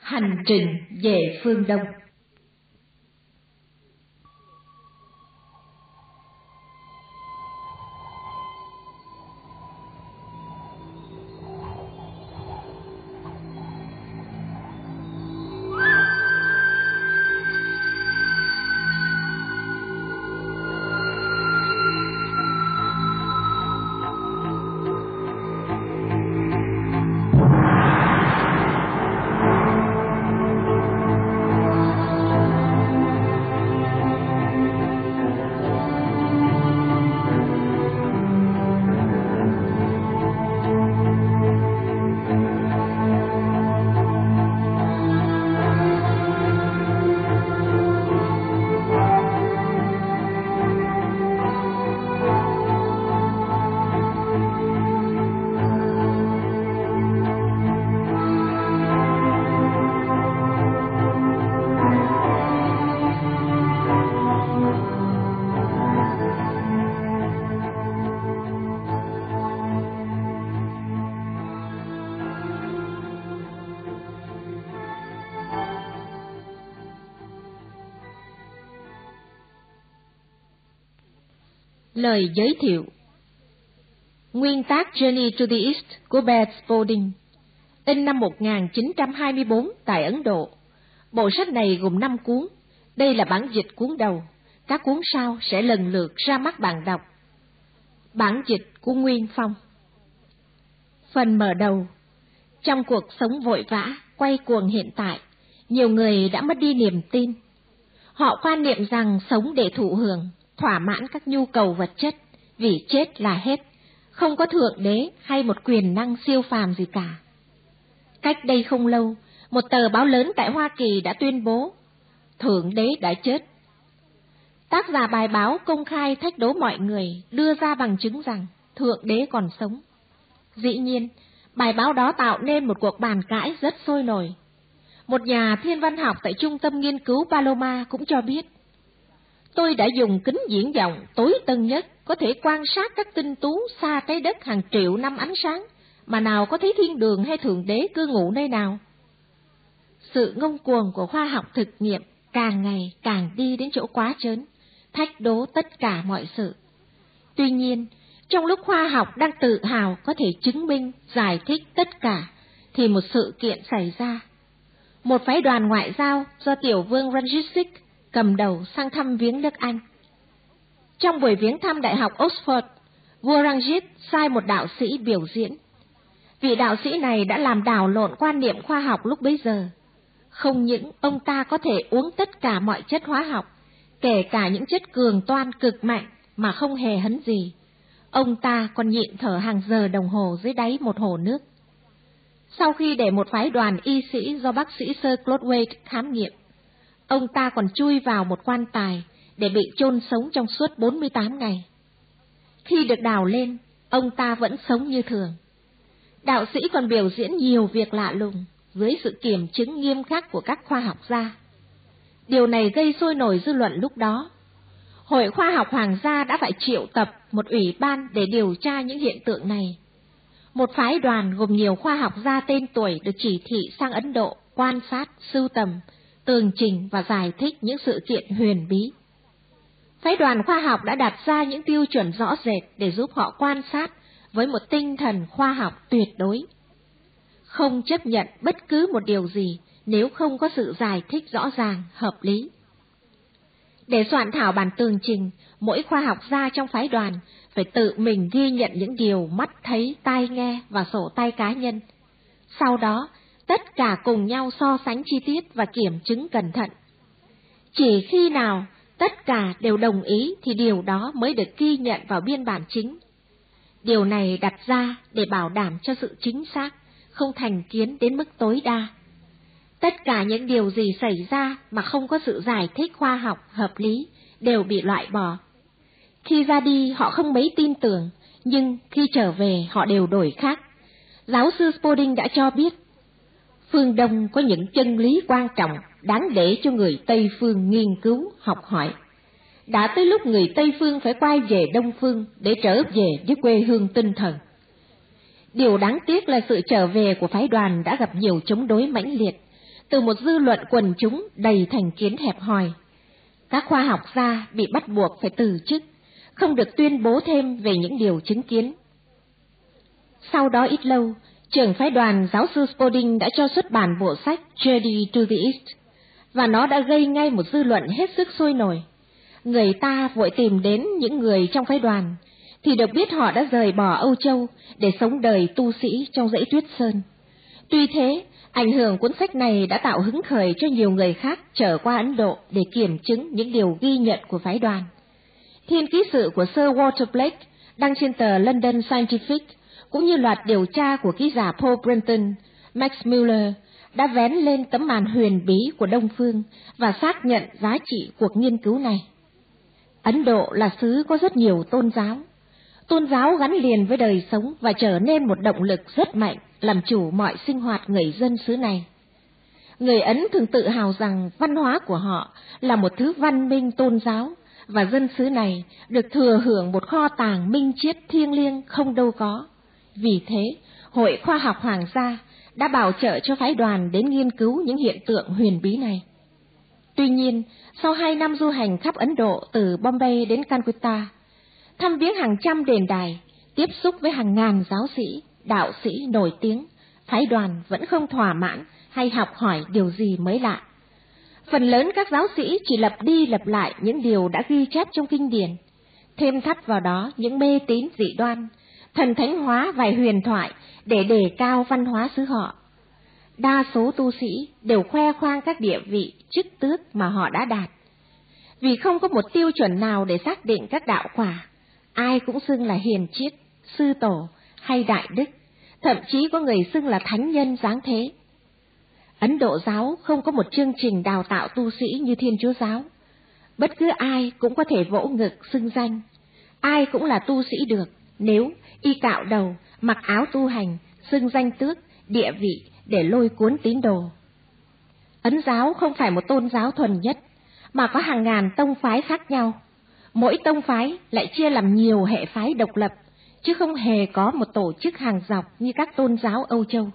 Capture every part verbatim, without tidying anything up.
Hành trình về phương Đông. Lời giới thiệu. Nguyên tác Journey to the East của Beth Spalding, in năm một nghìn chín trăm hai mươi tư tại Ấn Độ. Bộ sách này gồm năm cuốn. Đây là bản dịch cuốn đầu. Các cuốn sau sẽ lần lượt ra mắt bạn đọc. Bản dịch của Nguyên Phong. Phần mở đầu. Trong cuộc sống vội vã, quay cuồng hiện tại, nhiều người đã mất đi niềm tin. Họ quan niệm rằng sống để thụ hưởng, thỏa mãn các nhu cầu vật chất, vì chết là hết, không có thượng đế hay một quyền năng siêu phàm gì cả. Cách đây không lâu, một tờ báo lớn tại Hoa Kỳ đã tuyên bố, thượng đế đã chết. Tác giả bài báo công khai thách đố mọi người đưa ra bằng chứng rằng thượng đế còn sống. Dĩ nhiên, bài báo đó tạo nên một cuộc bàn cãi rất sôi nổi. Một nhà thiên văn học tại Trung tâm Nghiên cứu Paloma cũng cho biết, tôi đã dùng kính viễn vọng tối tân nhất có thể quan sát các tinh tú xa trái đất hàng triệu năm ánh sáng, mà nào có thấy thiên đường hay thượng đế cư ngụ nơi nào. Sự ngông cuồng của khoa học thực nghiệm càng ngày càng đi đến chỗ quá trớn, thách đố tất cả mọi sự. Tuy nhiên, trong lúc khoa học đang tự hào có thể chứng minh, giải thích tất cả, thì một sự kiện xảy ra. Một phái đoàn ngoại giao do tiểu vương Ranjit Singh cầm đầu sang thăm viếng nước Anh. Trong buổi viếng thăm Đại học Oxford, vua Ranjit sai một đạo sĩ biểu diễn. Vị đạo sĩ này đã làm đảo lộn quan niệm khoa học lúc bấy giờ. Không những ông ta có thể uống tất cả mọi chất hóa học, kể cả những chất cường toan cực mạnh mà không hề hấn gì, ông ta còn nhịn thở hàng giờ đồng hồ dưới đáy một hồ nước. Sau khi để một phái đoàn y sĩ do bác sĩ Sir Claude Wade khám nghiệm, ông ta còn chui vào một quan tài để bị chôn sống trong suốt bốn mươi tám ngày. Khi được đào lên, ông ta vẫn sống như thường. Đạo sĩ còn biểu diễn nhiều việc lạ lùng dưới sự kiểm chứng nghiêm khắc của các khoa học gia. Điều này gây sôi nổi dư luận lúc đó. Hội Khoa học Hoàng gia đã phải triệu tập một ủy ban để điều tra những hiện tượng này. Một phái đoàn gồm nhiều khoa học gia tên tuổi được chỉ thị sang Ấn Độ quan sát, sưu tầm, tường trình và giải thích những sự kiện huyền bí. Phái đoàn khoa học đã đặt ra những tiêu chuẩn rõ rệt để giúp họ quan sát với một tinh thần khoa học tuyệt đối. Không chấp nhận bất cứ một điều gì nếu không có sự giải thích rõ ràng, hợp lý. Để soạn thảo bản tường trình, mỗi khoa học gia trong phái đoàn phải tự mình ghi nhận những điều mắt thấy, tai nghe và sổ tay cá nhân. Sau đó, tất cả cùng nhau so sánh chi tiết và kiểm chứng cẩn thận. Chỉ khi nào tất cả đều đồng ý thì điều đó mới được ghi nhận vào biên bản chính. Điều này đặt ra để bảo đảm cho sự chính xác, không thành kiến đến mức tối đa. Tất cả những điều gì xảy ra mà không có sự giải thích khoa học hợp lý đều bị loại bỏ. Khi ra đi họ không mấy tin tưởng, nhưng khi trở về họ đều đổi khác. Giáo sư Spalding đã cho biết, phương Đông có những chân lý quan trọng đáng để cho người Tây phương nghiên cứu, học hỏi. Đã tới lúc người Tây phương phải quay về Đông phương để trở về với quê hương tinh thần. Điều đáng tiếc là sự trở về của phái đoàn đã gặp nhiều chống đối mãnh liệt. từ một dư luận quần chúng đầy thành kiến hẹp hòi. Các khoa học gia bị bắt buộc phải từ chức, không được tuyên bố thêm về những điều chứng kiến. Sau đó ít lâu, trưởng phái đoàn giáo sư Spalding đã cho xuất bản bộ sách Journey to the East, và nó đã gây ngay một dư luận hết sức sôi nổi. Người ta vội tìm đến những người trong phái đoàn, thì được biết họ đã rời bỏ Âu Châu để sống đời tu sĩ trong dãy Tuyết Sơn. Tuy thế, ảnh hưởng cuốn sách này đã tạo hứng khởi cho nhiều người khác trở qua Ấn Độ để kiểm chứng những điều ghi nhận của phái đoàn. Thiên ký sự của Sir Walter Blake đăng trên tờ London Scientific, cũng như loạt điều tra của ký giả Paul Brenton, Max Muller đã vén lên tấm màn huyền bí của Đông Phương và xác nhận giá trị cuộc nghiên cứu này. Ấn Độ là xứ có rất nhiều tôn giáo. Tôn giáo gắn liền với đời sống và trở nên một động lực rất mạnh làm chủ mọi sinh hoạt người dân xứ này. Người Ấn thường tự hào rằng văn hóa của họ là một thứ văn minh tôn giáo, và dân xứ này được thừa hưởng một kho tàng minh triết thiêng liêng không đâu có. Vì thế, Hội Khoa học Hoàng gia đã bảo trợ cho phái đoàn đến nghiên cứu những hiện tượng huyền bí này. Tuy nhiên, sau hai năm du hành khắp Ấn Độ từ Bombay đến Calcutta, thăm viếng hàng trăm đền đài, tiếp xúc với hàng ngàn giáo sĩ, đạo sĩ nổi tiếng, phái đoàn vẫn không thỏa mãn hay học hỏi điều gì mới lạ. Phần lớn các giáo sĩ chỉ lặp đi lặp lại những điều đã ghi chép trong kinh điển, thêm thắt vào đó những mê tín dị đoan, thần thánh hóa vài huyền thoại để đề cao văn hóa xứ họ. Đa số tu sĩ đều khoe khoang các địa vị, chức tước mà họ đã đạt. Vì không có một tiêu chuẩn nào để xác định các đạo quả, ai cũng xưng là hiền triết, sư tổ hay đại đức, thậm chí có người xưng là thánh nhân giáng thế. Ấn Độ giáo không có một chương trình đào tạo tu sĩ như Thiên Chúa giáo. Bất cứ ai cũng có thể vỗ ngực xưng danh, ai cũng là tu sĩ được nếu y cạo đầu, mặc áo tu hành, xưng danh tước, địa vị để lôi cuốn tín đồ. Ấn giáo không phải một tôn giáo thuần nhất, mà có hàng ngàn tông phái khác nhau. Mỗi tông phái lại chia làm nhiều hệ phái độc lập, chứ không hề có một tổ chức hàng dọc như các tôn giáo Âu Châu.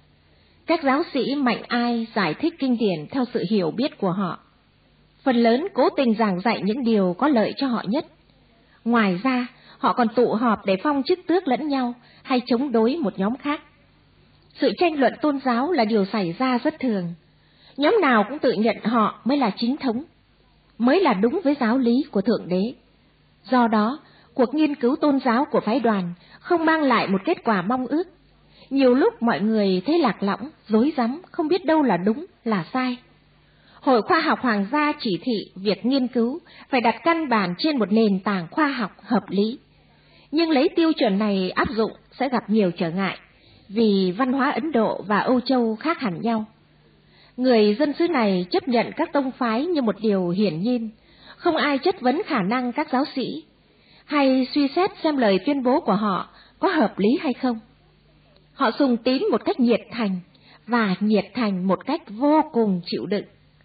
Các giáo sĩ mạnh ai giải thích kinh điển theo sự hiểu biết của họ. Phần lớn cố tình giảng dạy những điều có lợi cho họ nhất. Ngoài ra, họ còn tụ họp để phong chức tước lẫn nhau hay chống đối một nhóm khác. Sự tranh luận tôn giáo là điều xảy ra rất thường. Nhóm nào cũng tự nhận họ mới là chính thống, mới là đúng với giáo lý của Thượng Đế. Do đó, cuộc nghiên cứu tôn giáo của phái đoàn không mang lại một kết quả mong ước. Nhiều lúc mọi người thấy lạc lõng, rối rắm, không biết đâu là đúng, là sai. Hội Khoa học Hoàng gia chỉ thị việc nghiên cứu phải đặt căn bản trên một nền tảng khoa học hợp lý. Nhưng lấy tiêu chuẩn này áp dụng sẽ gặp nhiều trở ngại, vì văn hóa Ấn Độ và Âu Châu khác hẳn nhau. Người dân xứ này chấp nhận các tông phái như một điều hiển nhiên, không ai chất vấn khả năng các giáo sĩ, hay suy xét xem lời tuyên bố của họ có hợp lý hay không. Họ sùng tín một cách nhiệt thành, và nhiệt thành một cách vô cùng chịu đựng.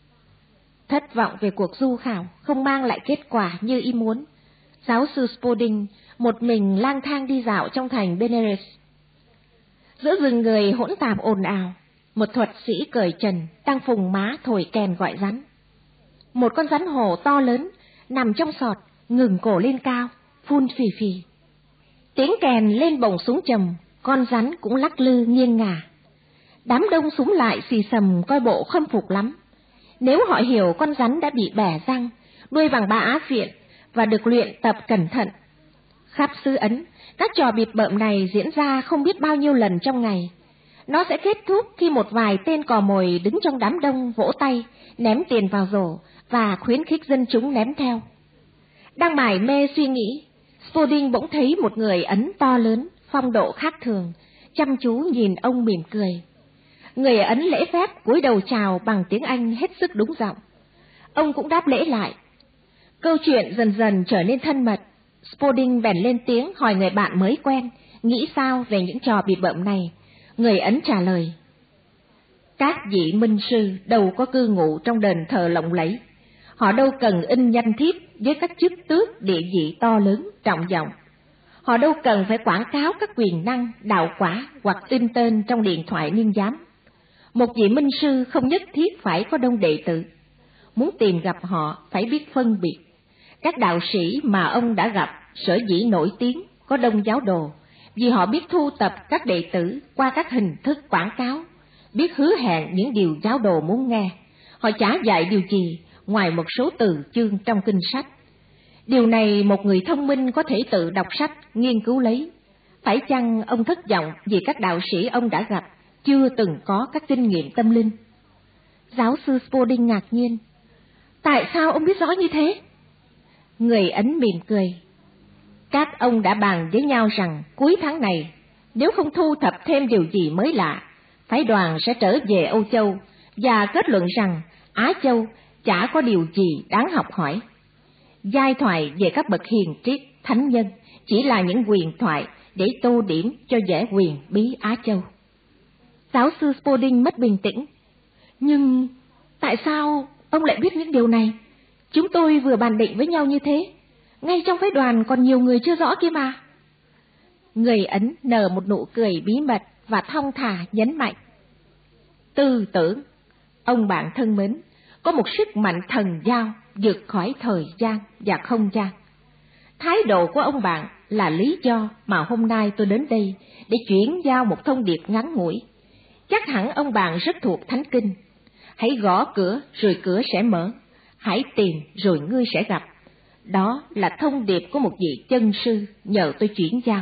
Thất vọng về cuộc du khảo không mang lại kết quả như ý muốn, giáo sư Spalding một mình lang thang đi dạo trong thành Benares. Giữa rừng người hỗn tạp ồn ào, một thuật sĩ cởi trần đang phùng má thổi kèn gọi rắn. Một con rắn hổ to lớn nằm trong sọt, ngừng cổ lên cao, phun phì phì. Tiếng kèn lên bổng súng trầm, con rắn cũng lắc lư nghiêng ngả. Đám đông súng lại xì xầm coi bộ khâm phục lắm. Nếu họ hiểu con rắn đã bị bẻ răng, nuôi bằng ba á phiện và được luyện tập cẩn thận. Khắp xứ Ấn, các trò bịp bợm này diễn ra không biết bao nhiêu lần trong ngày. Nó sẽ kết thúc khi một vài tên cò mồi đứng trong đám đông vỗ tay, ném tiền vào rổ và khuyến khích dân chúng ném theo. Đang mải mê suy nghĩ, Spalding bỗng thấy một người Ấn to lớn, phong độ khác thường, chăm chú nhìn ông mỉm cười. Người Ấn lễ phép cúi đầu chào bằng tiếng Anh hết sức đúng giọng. Ông cũng đáp lễ lại. Câu chuyện dần dần trở nên thân mật. Spalding bèn lên tiếng hỏi người bạn mới quen, nghĩ sao về những trò bịp bợm này. Người Ấn trả lời: các vị minh sư đâu có cư ngụ trong đền thờ lộng lẫy. Họ đâu cần in danh thiếp với các chức tước địa vị to lớn, trọng vọng. Họ đâu cần phải quảng cáo các quyền năng, đạo quả hoặc in tên trong điện thoại niên giám. Một vị minh sư không nhất thiết phải có đông đệ tử. Muốn tìm gặp họ phải biết phân biệt. Các đạo sĩ mà ông đã gặp sở dĩ nổi tiếng có đông giáo đồ, vì họ biết thu tập các đệ tử qua các hình thức quảng cáo, biết hứa hẹn những điều giáo đồ muốn nghe. Họ chả dạy điều gì ngoài một số từ chương trong kinh sách. Điều này một người thông minh có thể tự đọc sách, nghiên cứu lấy. Phải chăng ông thất vọng vì các đạo sĩ ông đã gặp chưa từng có các kinh nghiệm tâm linh? Giáo sư Spalding ngạc nhiên. Tại sao ông biết rõ như thế? Người Ấn mỉm cười. Các ông đã bàn với nhau rằng cuối tháng này, nếu không thu thập thêm điều gì mới lạ, phái đoàn sẽ trở về Âu Châu và kết luận rằng Á Châu chả có điều gì đáng học hỏi. Giai thoại về các bậc hiền triết, thánh nhân chỉ là những huyền thoại để tô điểm cho vẻ huyền bí Á Châu. Giáo sư Spalding mất bình tĩnh. Nhưng tại sao ông lại biết những điều này? Chúng tôi vừa bàn định với nhau như thế. Ngay trong phái đoàn còn nhiều người chưa rõ kia mà. Người Ấn nở một nụ cười bí mật và thong thả nhấn mạnh. Tư tưởng, ông bạn thân mến, có một sức mạnh thần giao vượt khỏi thời gian và không gian. Thái độ của ông bạn là lý do mà hôm nay tôi đến đây để chuyển giao một thông điệp ngắn ngủi. Chắc hẳn ông bạn rất thuộc Thánh Kinh. Hãy gõ cửa rồi cửa sẽ mở. Hãy tìm rồi ngươi sẽ gặp. Đó là thông điệp của một vị chân sư nhờ tôi chuyển giao.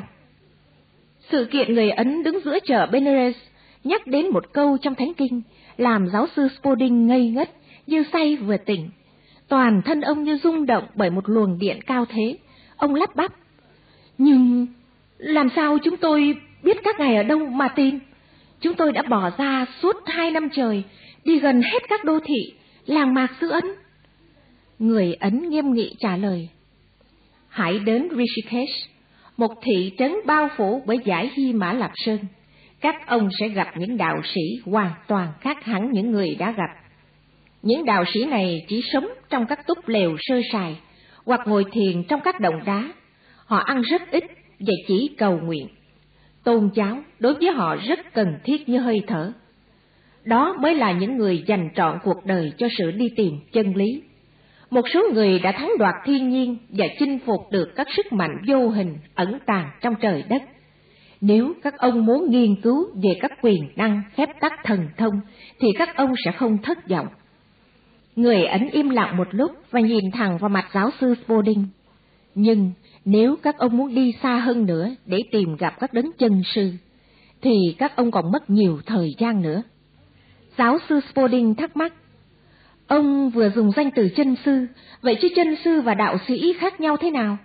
Sự kiện người Ấn đứng giữa chợ Benares nhắc đến một câu trong Thánh Kinh làm giáo sư Spalding ngây ngất như say vừa tỉnh. Toàn thân ông như rung động bởi một luồng điện cao thế. Ông lắp bắp. Nhưng làm sao chúng tôi biết các ngài ở đâu mà tìm? Chúng tôi đã bỏ ra suốt hai năm trời, đi gần hết các đô thị, làng mạc xứ Ấn. Người Ấn nghiêm nghị trả lời. Hãy đến Rishikesh, một thị trấn bao phủ bởi dãy Hy Mã Lạp Sơn. Các ông sẽ gặp những đạo sĩ hoàn toàn khác hẳn những người đã gặp. Những đạo sĩ này chỉ sống trong các túp lều sơ sài, hoặc ngồi thiền trong các động đá. Họ ăn rất ít và chỉ cầu nguyện. Tôn giáo đối với họ rất cần thiết như hơi thở. Đó mới là những người dành trọn cuộc đời cho sự đi tìm chân lý. Một số người đã thắng đoạt thiên nhiên và chinh phục được các sức mạnh vô hình ẩn tàng trong trời đất. Nếu các ông muốn nghiên cứu về các quyền năng phép tắc thần thông, thì các ông sẽ không thất vọng. Người Ấn im lặng một lúc và nhìn thẳng vào mặt giáo sư Spalding. Nhưng nếu các ông muốn đi xa hơn nữa để tìm gặp các đấng chân sư, thì các ông còn mất nhiều thời gian nữa. Giáo sư Spalding thắc mắc. Ông vừa dùng danh từ chân sư, vậy chứ chân sư và đạo sĩ khác nhau thế nào?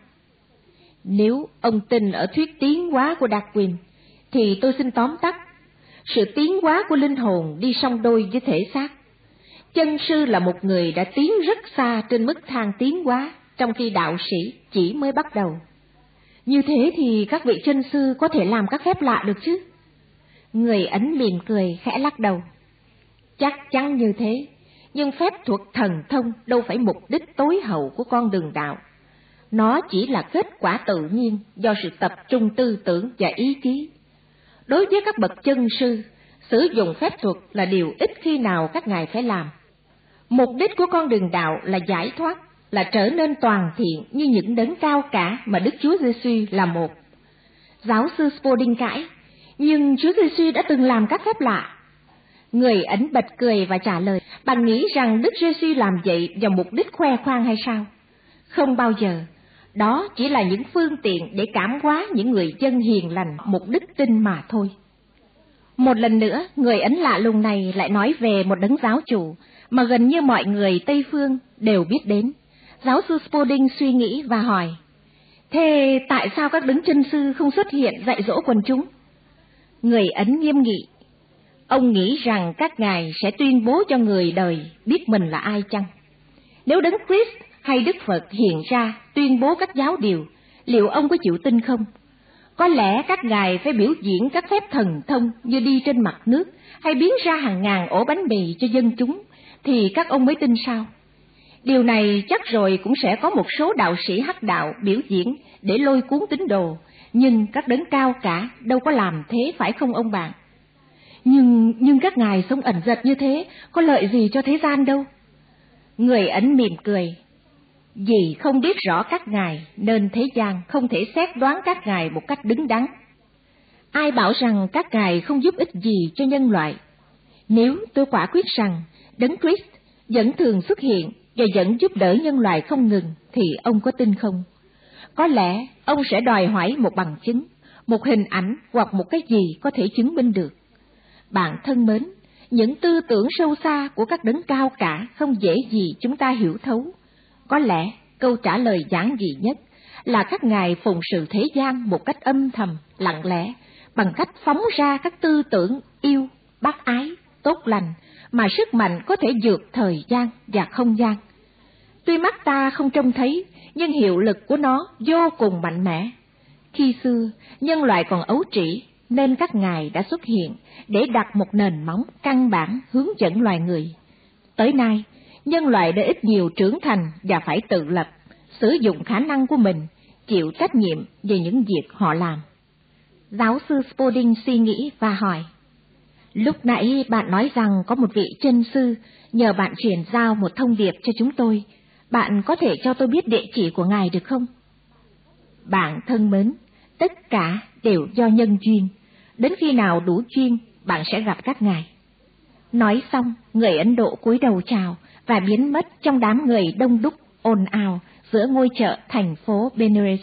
Nếu ông tin ở thuyết tiến hóa của Darwin, thì tôi xin tóm tắt. Sự tiến hóa của linh hồn đi song đôi với thể xác. Chân sư là một người đã tiến rất xa trên mức thang tiến hóa, trong khi đạo sĩ chỉ mới bắt đầu. Như thế thì các vị chân sư có thể làm các phép lạ được chứ? Người Ấn mỉm cười khẽ lắc đầu. Chắc chắn như thế, nhưng phép thuật thần thông đâu phải mục đích tối hậu của con đường đạo. Nó chỉ là kết quả tự nhiên do sự tập trung tư tưởng và ý chí. Đối với các bậc chân sư, sử dụng phép thuật là điều ít khi nào các ngài phải làm. Mục đích của con đường đạo là giải thoát, là trở nên toàn thiện như những đấng cao cả mà Đức Chúa Giêsu là một. Giáo sư Spalding cãi, nhưng Chúa Giêsu đã từng làm các phép lạ. Người Ấn bật cười và trả lời, bạn nghĩ rằng Đức Giêsu làm vậy vào mục đích khoe khoang hay sao? Không bao giờ. Đó chỉ là những phương tiện để cảm hóa những người dân hiền lành mục đích tin mà thôi. Một lần nữa, người Ấn lạ lùng này lại nói về một đấng giáo chủ mà gần như mọi người Tây Phương đều biết đến. Giáo sư Spalding suy nghĩ và hỏi, thế tại sao các đấng chân sư không xuất hiện dạy dỗ quần chúng? Người Ấn nghiêm nghị, ông nghĩ rằng các ngài sẽ tuyên bố cho người đời biết mình là ai chăng? Nếu đấng Christ hay Đức Phật hiện ra tuyên bố các giáo điều, liệu ông có chịu tin không? Có lẽ các ngài phải biểu diễn các phép thần thông như đi trên mặt nước hay biến ra hàng ngàn ổ bánh mì cho dân chúng, thì các ông mới tin sao? Điều này chắc rồi cũng sẽ có một số đạo sĩ hắc đạo biểu diễn để lôi cuốn tín đồ, nhưng các đấng cao cả đâu có làm thế phải không ông bạn? Nhưng, nhưng các ngài sống ẩn dật như thế, có lợi gì cho thế gian đâu. Người Ấn mỉm cười. Vì không biết rõ các ngài, nên thế gian không thể xét đoán các ngài một cách đứng đắn. Ai bảo rằng các ngài không giúp ích gì cho nhân loại? Nếu tôi quả quyết rằng Đấng Christ vẫn thường xuất hiện và vẫn giúp đỡ nhân loại không ngừng, thì ông có tin không? Có lẽ ông sẽ đòi hỏi một bằng chứng, một hình ảnh hoặc một cái gì có thể chứng minh được. Bạn thân mến, những tư tưởng sâu xa của các đấng cao cả không dễ gì chúng ta hiểu thấu. Có lẽ câu trả lời giản dị nhất là các ngài phụng sự thế gian một cách âm thầm, lặng lẽ, bằng cách phóng ra các tư tưởng yêu, bác ái, tốt lành, mà sức mạnh có thể vượt thời gian và không gian. Tuy mắt ta không trông thấy, nhưng hiệu lực của nó vô cùng mạnh mẽ. Khi xưa, nhân loại còn ấu trĩ, nên các ngài đã xuất hiện để đặt một nền móng căn bản hướng dẫn loài người. Tới nay, nhân loại đã ít nhiều trưởng thành và phải tự lập, sử dụng khả năng của mình, chịu trách nhiệm về những việc họ làm. Giáo sư Spalding suy nghĩ và hỏi, lúc nãy bạn nói rằng có một vị chân sư nhờ bạn truyền giao một thông điệp cho chúng tôi. Bạn có thể cho tôi biết địa chỉ của ngài được không? Bạn thân mến, tất cả đều do nhân duyên. Đến khi nào đủ duyên, bạn sẽ gặp các ngài. Nói xong, người Ấn Độ cúi đầu chào và biến mất trong đám người đông đúc ồn ào giữa ngôi chợ thành phố Benares.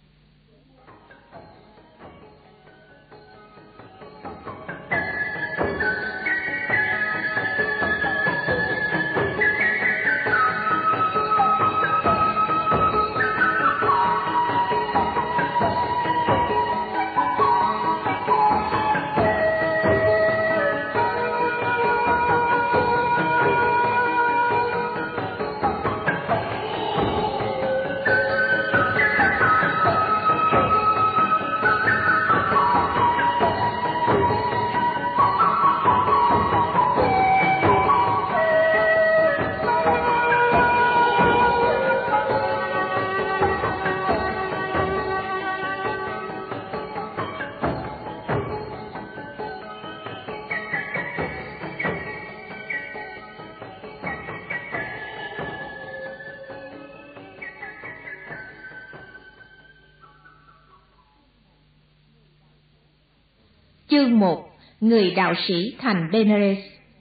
Chương một. Người đạo sĩ thành Benares.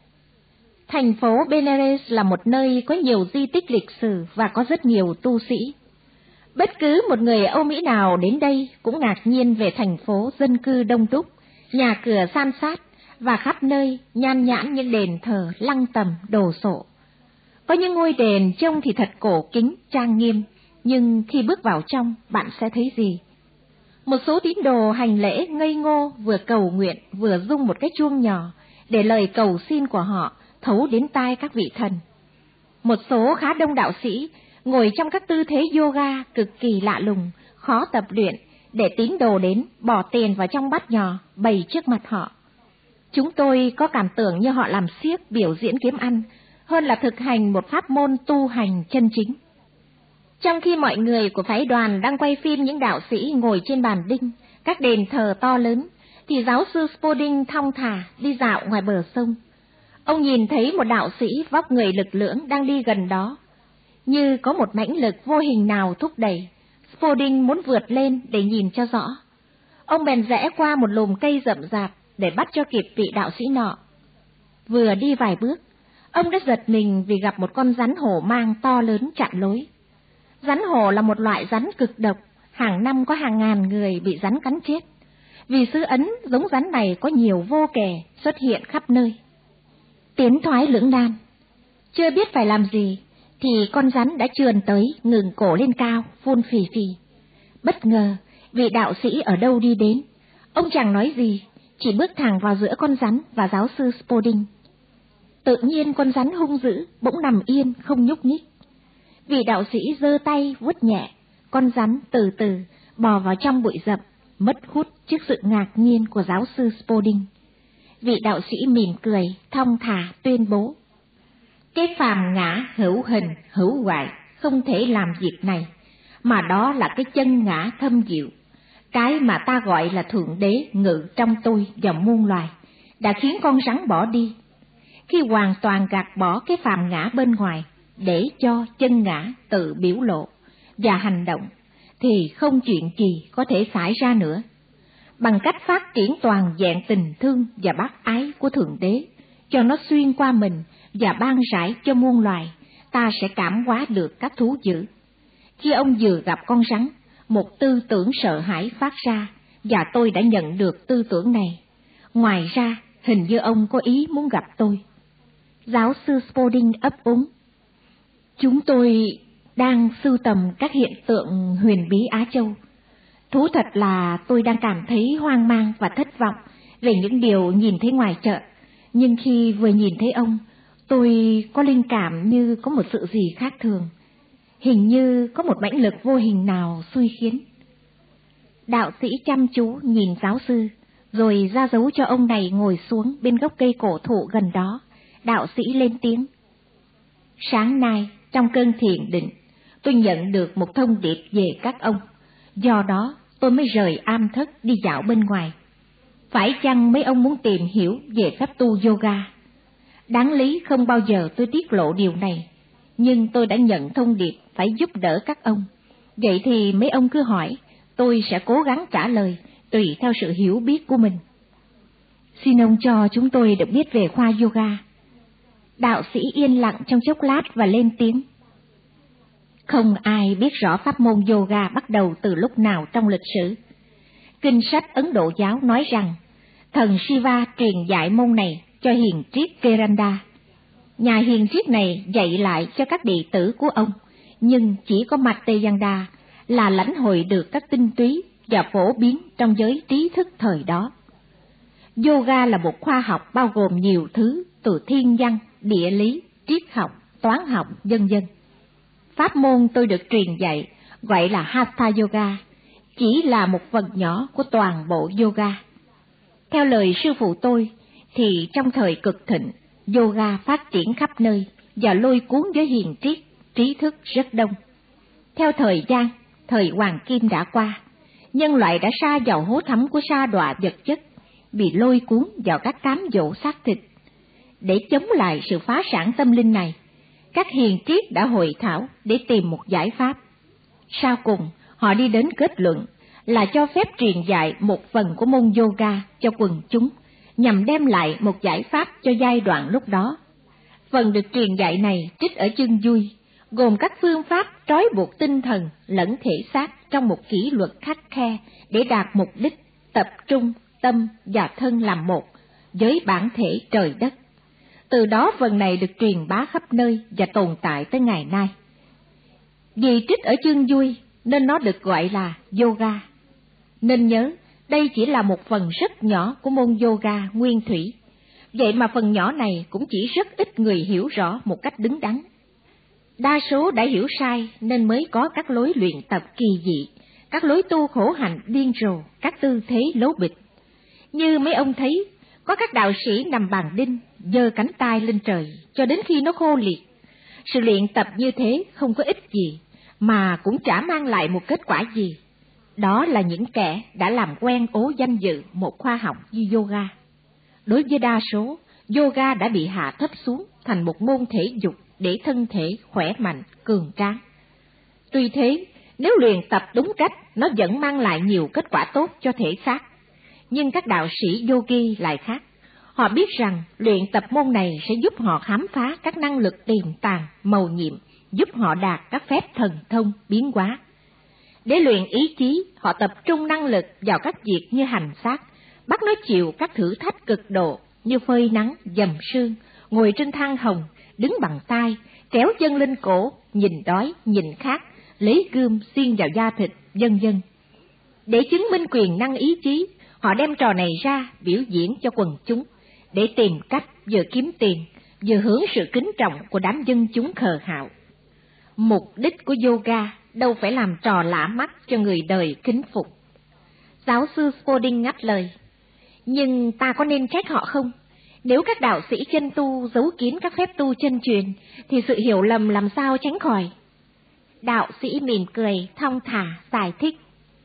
Thành phố Benares là một nơi có nhiều di tích lịch sử và có rất nhiều tu sĩ. Bất cứ một người Âu Mỹ nào đến đây cũng ngạc nhiên về thành phố dân cư đông đúc, nhà cửa san sát và khắp nơi nhan nhãn những đền thờ lăng tẩm đồ sộ. Có những ngôi đền trông thì thật cổ kính, trang nghiêm, nhưng khi bước vào trong bạn sẽ thấy gì? Một số tín đồ hành lễ ngây ngô, vừa cầu nguyện vừa rung một cái chuông nhỏ để lời cầu xin của họ thấu đến tai các vị thần. Một số khá đông đạo sĩ ngồi trong các tư thế yoga cực kỳ lạ lùng, khó tập luyện, để tín đồ đến bỏ tiền vào trong bát nhỏ bày trước mặt họ. Chúng tôi có cảm tưởng như họ làm xiếc biểu diễn kiếm ăn hơn là thực hành một pháp môn tu hành chân chính. Trong khi mọi người của phái đoàn đang quay phim những đạo sĩ ngồi trên bàn đinh, các đền thờ to lớn, thì giáo sư Spalding thong thả đi dạo ngoài bờ sông. Ông nhìn thấy một đạo sĩ vóc người lực lưỡng đang đi gần đó. Như có một mãnh lực vô hình nào thúc đẩy, Spalding muốn vượt lên để nhìn cho rõ. Ông bèn rẽ qua một lùm cây rậm rạp để bắt cho kịp vị đạo sĩ nọ. Vừa đi vài bước, ông đã giật mình vì gặp một con rắn hổ mang to lớn chặn lối. Rắn hổ là một loại rắn cực độc, hàng năm có hàng ngàn người bị rắn cắn chết. Vì xứ Ấn, giống rắn này có nhiều vô kể xuất hiện khắp nơi. Tiến thoái lưỡng nan, chưa biết phải làm gì, thì con rắn đã trườn tới, ngừng cổ lên cao, phun phì phì. Bất ngờ, vị đạo sĩ ở đâu đi đến, ông chẳng nói gì, chỉ bước thẳng vào giữa con rắn và giáo sư Spalding. Tự nhiên con rắn hung dữ, bỗng nằm yên, không nhúc nhích. Vị đạo sĩ giơ tay vuốt nhẹ, con rắn từ từ bò vào trong bụi rậm, mất hút trước sự ngạc nhiên của giáo sư Spalding. Vị đạo sĩ mỉm cười, thong thả tuyên bố: cái phàm ngã hữu hình, hữu hoại, không thể làm việc này, mà đó là cái chân ngã thâm diệu, cái mà ta gọi là Thượng Đế ngự trong tôi và muôn loài, đã khiến con rắn bỏ đi. Khi hoàn toàn gạt bỏ cái phàm ngã bên ngoài, để cho chân ngã tự biểu lộ và hành động, thì không chuyện gì có thể xảy ra nữa. Bằng cách phát triển toàn vẹn tình thương và bác ái của Thượng Đế, cho nó xuyên qua mình và ban rải cho muôn loài, ta sẽ cảm hóa được các thú dữ. Khi ông vừa gặp con rắn, một tư tưởng sợ hãi phát ra, và tôi đã nhận được tư tưởng này. Ngoài ra, hình như ông có ý muốn gặp tôi. Giáo sư Spaulding ấp úng. Chúng tôi đang sưu tầm các hiện tượng huyền bí Á Châu. Thú thật là tôi đang cảm thấy hoang mang và thất vọng về những điều nhìn thấy ngoài chợ. Nhưng khi vừa nhìn thấy ông, tôi có linh cảm như có một sự gì khác thường. Hình như có một mãnh lực vô hình nào xui khiến. Đạo sĩ chăm chú nhìn giáo sư, rồi ra dấu cho ông này ngồi xuống bên gốc cây cổ thụ gần đó. Đạo sĩ lên tiếng. Sáng nay, trong cơn thiền định, tôi nhận được một thông điệp về các ông. Do đó, tôi mới rời am thất đi dạo bên ngoài. Phải chăng mấy ông muốn tìm hiểu về pháp tu yoga? Đáng lý không bao giờ tôi tiết lộ điều này, nhưng tôi đã nhận thông điệp phải giúp đỡ các ông. Vậy thì mấy ông cứ hỏi, tôi sẽ cố gắng trả lời, tùy theo sự hiểu biết của mình. Xin ông cho chúng tôi được biết về khoa yoga. Đạo sĩ yên lặng trong chốc lát và lên tiếng. Không ai biết rõ pháp môn yoga bắt đầu từ lúc nào trong lịch sử. Kinh sách Ấn Độ giáo nói rằng, thần Shiva truyền dạy môn này cho hiền triết Keranda. Nhà hiền triết này dạy lại cho các đệ tử của ông, nhưng chỉ có Matsuyanda là lãnh hội được các tinh túy và phổ biến trong giới trí thức thời đó. Yoga là một khoa học bao gồm nhiều thứ từ thiên văn, địa lý, triết học, toán học, vân vân. Pháp môn tôi được truyền dạy gọi là Hatha Yoga, chỉ là một phần nhỏ của toàn bộ yoga. Theo lời sư phụ tôi, thì trong thời cực thịnh, yoga phát triển khắp nơi và lôi cuốn giới hiền triết, trí thức rất đông. Theo thời gian, thời hoàng kim đã qua, nhân loại đã sa vào hố thẳm của sa đọa vật chất, bị lôi cuốn vào các cám dỗ xác thịt. Để chống lại sự phá sản tâm linh này, các hiền triết đã hội thảo để tìm một giải pháp. Sau cùng, họ đi đến kết luận là cho phép truyền dạy một phần của môn yoga cho quần chúng, nhằm đem lại một giải pháp cho giai đoạn lúc đó. Phần được truyền dạy này trích ở chương vui, gồm các phương pháp trói buộc tinh thần lẫn thể xác trong một kỷ luật khắt khe để đạt mục đích tập trung tâm và thân làm một với bản thể trời đất. Từ đó phần này được truyền bá khắp nơi và tồn tại tới ngày nay. Vì trích ở chương vui nên nó được gọi là yoga. Nên nhớ, đây chỉ là một phần rất nhỏ của môn yoga nguyên thủy. Vậy mà phần nhỏ này cũng chỉ rất ít người hiểu rõ một cách đứng đắn. Đa số đã hiểu sai nên mới có các lối luyện tập kỳ dị, các lối tu khổ hạnh điên rồ, các tư thế lố bịch. Như mấy ông thấy, có các đạo sĩ nằm bàn đinh, giơ cánh tay lên trời cho đến khi nó khô liệt. Sự luyện tập như thế không có ích gì, mà cũng chả mang lại một kết quả gì. Đó là những kẻ đã làm quen ố danh dự một khoa học như yoga. Đối với đa số, yoga đã bị hạ thấp xuống thành một môn thể dục để thân thể khỏe mạnh, cường tráng. Tuy thế, nếu luyện tập đúng cách, nó vẫn mang lại nhiều kết quả tốt cho thể xác. Nhưng các đạo sĩ yogi lại khác. Họ biết rằng luyện tập môn này sẽ giúp họ khám phá các năng lực tiềm tàng, mầu nhiệm, giúp họ đạt các phép thần thông, biến hóa. Để luyện ý chí, họ tập trung năng lực vào các việc như hành xác, bắt nó chịu các thử thách cực độ như phơi nắng, dầm sương, ngồi trên thang hồng, đứng bằng tay, kéo chân lên cổ, nhìn đói, nhìn khát, lấy gươm xiên vào da thịt, vân vân. Để chứng minh quyền năng ý chí, họ đem trò này ra biểu diễn cho quần chúng, để tìm cách vừa kiếm tiền, vừa hướng sự kính trọng của đám dân chúng khờ hạo. Mục đích của yoga đâu phải làm trò lạ mắt cho người đời kính phục. Giáo sư Spaulding ngắt lời. Nhưng ta có nên trách họ không? Nếu các đạo sĩ chân tu giấu kín các phép tu chân truyền, thì sự hiểu lầm làm sao tránh khỏi? Đạo sĩ mỉm cười, thong thả, giải thích.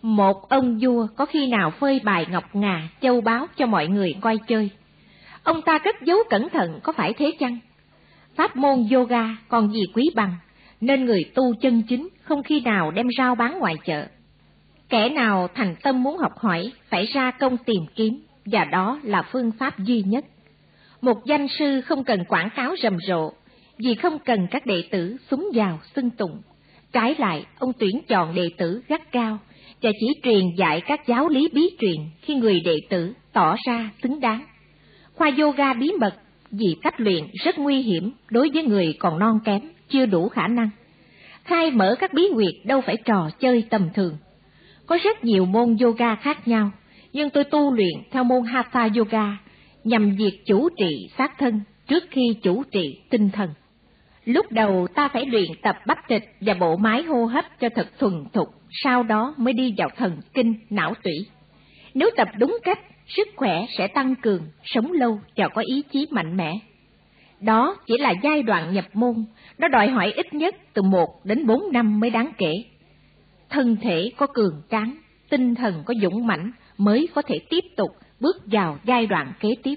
Một ông vua có khi nào phơi bày ngọc ngà, châu báu cho mọi người coi chơi. Ông ta cất giấu cẩn thận, có phải thế chăng? Pháp môn yoga còn gì quý bằng, nên người tu chân chính không khi nào đem rao bán ngoài chợ. Kẻ nào thành tâm muốn học hỏi, phải ra công tìm kiếm, và đó là phương pháp duy nhất. Một danh sư không cần quảng cáo rầm rộ, vì không cần các đệ tử xúm vào xưng tụng. Trái lại, ông tuyển chọn đệ tử gắt cao, và chỉ truyền dạy các giáo lý bí truyền khi người đệ tử tỏ ra xứng đáng. Khoa yoga bí mật, vì cách luyện rất nguy hiểm đối với người còn non kém, chưa đủ khả năng. Khai mở các bí nguyệt đâu phải trò chơi tầm thường. Có rất nhiều môn yoga khác nhau, nhưng tôi tu luyện theo môn Hatha Yoga, nhằm việc chủ trị xác thân trước khi chủ trị tinh thần. Lúc đầu ta phải luyện tập bắp thịt và bộ máy hô hấp cho thật thuần thục, sau đó mới đi vào thần kinh, não tủy. Nếu tập đúng cách, sức khỏe sẽ tăng cường, sống lâu và có ý chí mạnh mẽ. Đó chỉ là giai đoạn nhập môn, nó đòi hỏi ít nhất từ một đến bốn năm mới đáng kể. Thân thể có cường tráng, tinh thần có dũng mãnh mới có thể tiếp tục bước vào giai đoạn kế tiếp.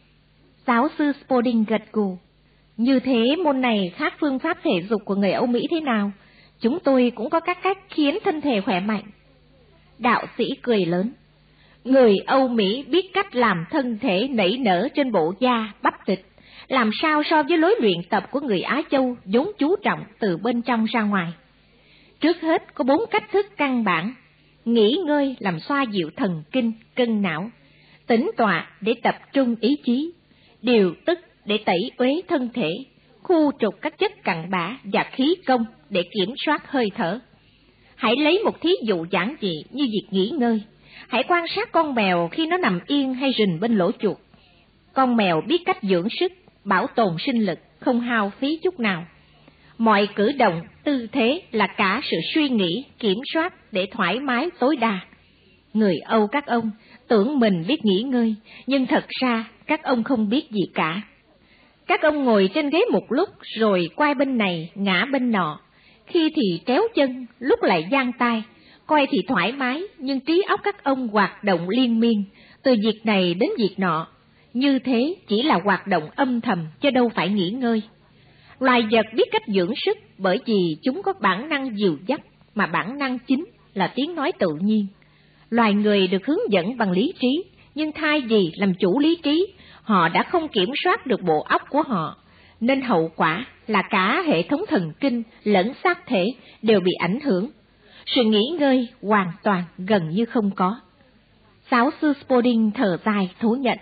Giáo sư Spalding gật gù. Như thế môn này khác phương pháp thể dục của người Âu Mỹ thế nào? Chúng tôi cũng có các cách khiến thân thể khỏe mạnh. Đạo sĩ cười lớn. Người Âu Mỹ biết cách làm thân thể nảy nở trên bộ da, bắp thịt, làm sao so với lối luyện tập của người Á Châu vốn chú trọng từ bên trong ra ngoài. Trước hết có bốn cách thức căn bản: nghỉ ngơi làm xoa dịu thần kinh, cân não; tĩnh tọa để tập trung ý chí; điều tức để tẩy uế thân thể, khu trục các chất cặn bã và khí công để kiểm soát hơi thở. Hãy lấy một thí dụ giản dị như việc nghỉ ngơi. Hãy quan sát con mèo khi nó nằm yên hay rình bên lỗ chuột. Con mèo biết cách dưỡng sức, bảo tồn sinh lực, không hao phí chút nào. Mọi cử động, tư thế là cả sự suy nghĩ, kiểm soát để thoải mái tối đa. Người Âu các ông tưởng mình biết nghỉ ngơi, nhưng thật ra các ông không biết gì cả. Các ông ngồi trên ghế một lúc rồi quay bên này, ngã bên nọ, khi thì tréo chân, lúc lại giang tay, coi thì thoải mái, nhưng trí óc các ông hoạt động liên miên, từ việc này đến việc nọ. Như thế chỉ là hoạt động âm thầm, chứ đâu phải nghỉ ngơi. Loài vật biết cách dưỡng sức bởi vì chúng có bản năng dìu dắt, mà bản năng chính là tiếng nói tự nhiên. Loài người được hướng dẫn bằng lý trí, nhưng thay vì làm chủ lý trí, họ đã không kiểm soát được bộ óc của họ, nên hậu quả là cả hệ thống thần kinh lẫn xác thể đều bị ảnh hưởng. Sự nghỉ ngơi hoàn toàn gần như không có. Giáo sư Spalding thở dài thú nhận.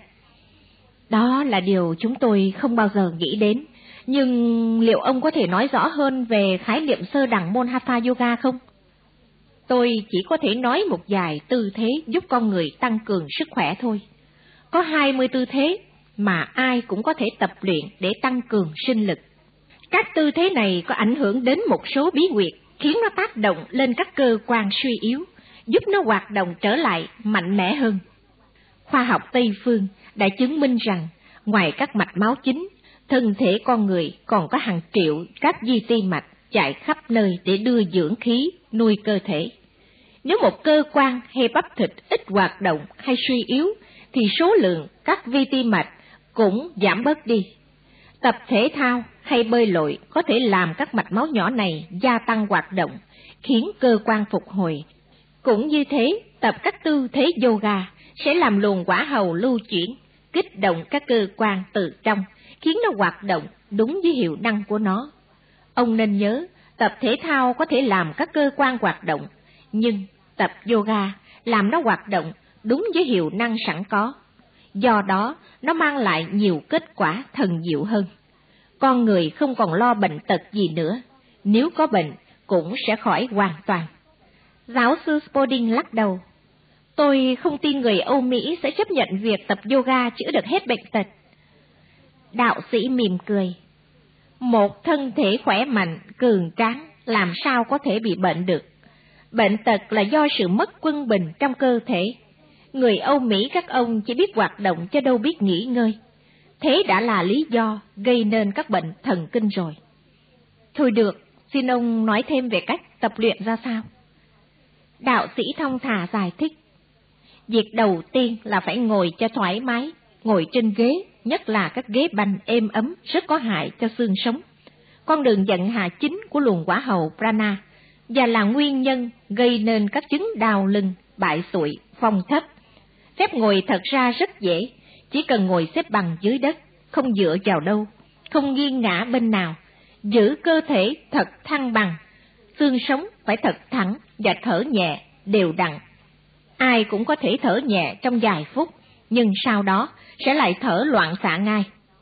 Đó là điều chúng tôi không bao giờ nghĩ đến, nhưng liệu ông có thể nói rõ hơn về khái niệm sơ đẳng môn Hatha Yoga không? Tôi chỉ có thể nói một vài tư thế giúp con người tăng cường sức khỏe thôi. Có hai mươi tư thế mà ai cũng có thể tập luyện để tăng cường sinh lực. Các tư thế này có ảnh hưởng đến một số bí nguyệt, khiến nó tác động lên các cơ quan suy yếu, giúp nó hoạt động trở lại mạnh mẽ hơn. Khoa học Tây phương đã chứng minh rằng, ngoài các mạch máu chính, thân thể con người còn có hàng triệu các vi ti mạch chạy khắp nơi để đưa dưỡng khí, nuôi cơ thể. Nếu một cơ quan hay bắp thịt ít hoạt động hay suy yếu, thì số lượng các vi ti mạch cũng giảm bớt đi. Tập thể thao hay bơi lội có thể làm các mạch máu nhỏ này gia tăng hoạt động, khiến cơ quan phục hồi. Cũng như thế, tập các tư thế yoga sẽ làm luồng hỏa hầu lưu chuyển, kích động các cơ quan từ trong, khiến nó hoạt động đúng với hiệu năng của nó. Ông nên nhớ, tập thể thao có thể làm các cơ quan hoạt động, nhưng tập yoga làm nó hoạt động đúng với hiệu năng sẵn có. Do đó, nó mang lại nhiều kết quả thần diệu hơn. Con người không còn lo bệnh tật gì nữa, nếu có bệnh cũng sẽ khỏi hoàn toàn. Giáo sư Spalding lắc đầu. Tôi không tin người Âu Mỹ sẽ chấp nhận việc tập yoga chữa được hết bệnh tật. Đạo sĩ mỉm cười. Một thân thể khỏe mạnh, cường tráng, làm sao có thể bị bệnh được? Bệnh tật là do sự mất quân bình trong cơ thể. Người Âu Mỹ các ông chỉ biết hoạt động chứ đâu biết nghỉ ngơi. Thế đã là lý do gây nên các bệnh thần kinh rồi. Thôi được, xin ông nói thêm về cách tập luyện ra sao? Đạo sĩ thông thả giải thích. Việc đầu tiên là phải ngồi cho thoải mái, ngồi trên ghế, nhất là các ghế bành êm ấm rất có hại cho xương sống. Con đường vận hạ chính của luồng hỏa hầu prana và là nguyên nhân gây nên các chứng đau lưng, bại sụi, phong thấp. Phép ngồi thật ra rất dễ, chỉ cần ngồi xếp bằng dưới đất, không dựa vào đâu, không nghiêng ngã bên nào, giữ cơ thể thật thăng bằng, xương sống phải thật thẳng và thở nhẹ, đều đặn. Ai cũng có thể thở nhẹ trong vài phút, nhưng sau đó sẽ lại thở loạn xạ ngay.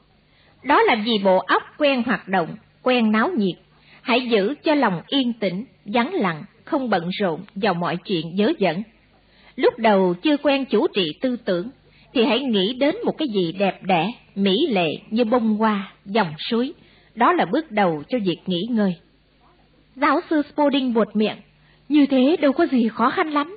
Đó là vì bộ óc quen hoạt động, quen náo nhiệt. Hãy giữ cho lòng yên tĩnh, vắng lặng, không bận rộn vào mọi chuyện vớ vẩn. Lúc đầu chưa quen chủ trị tư tưởng, thì hãy nghĩ đến một cái gì đẹp đẽ, mỹ lệ như bông hoa, dòng suối. Đó là bước đầu cho việc nghỉ ngơi. Giáo sư Spalding buột miệng, như thế đâu có gì khó khăn lắm.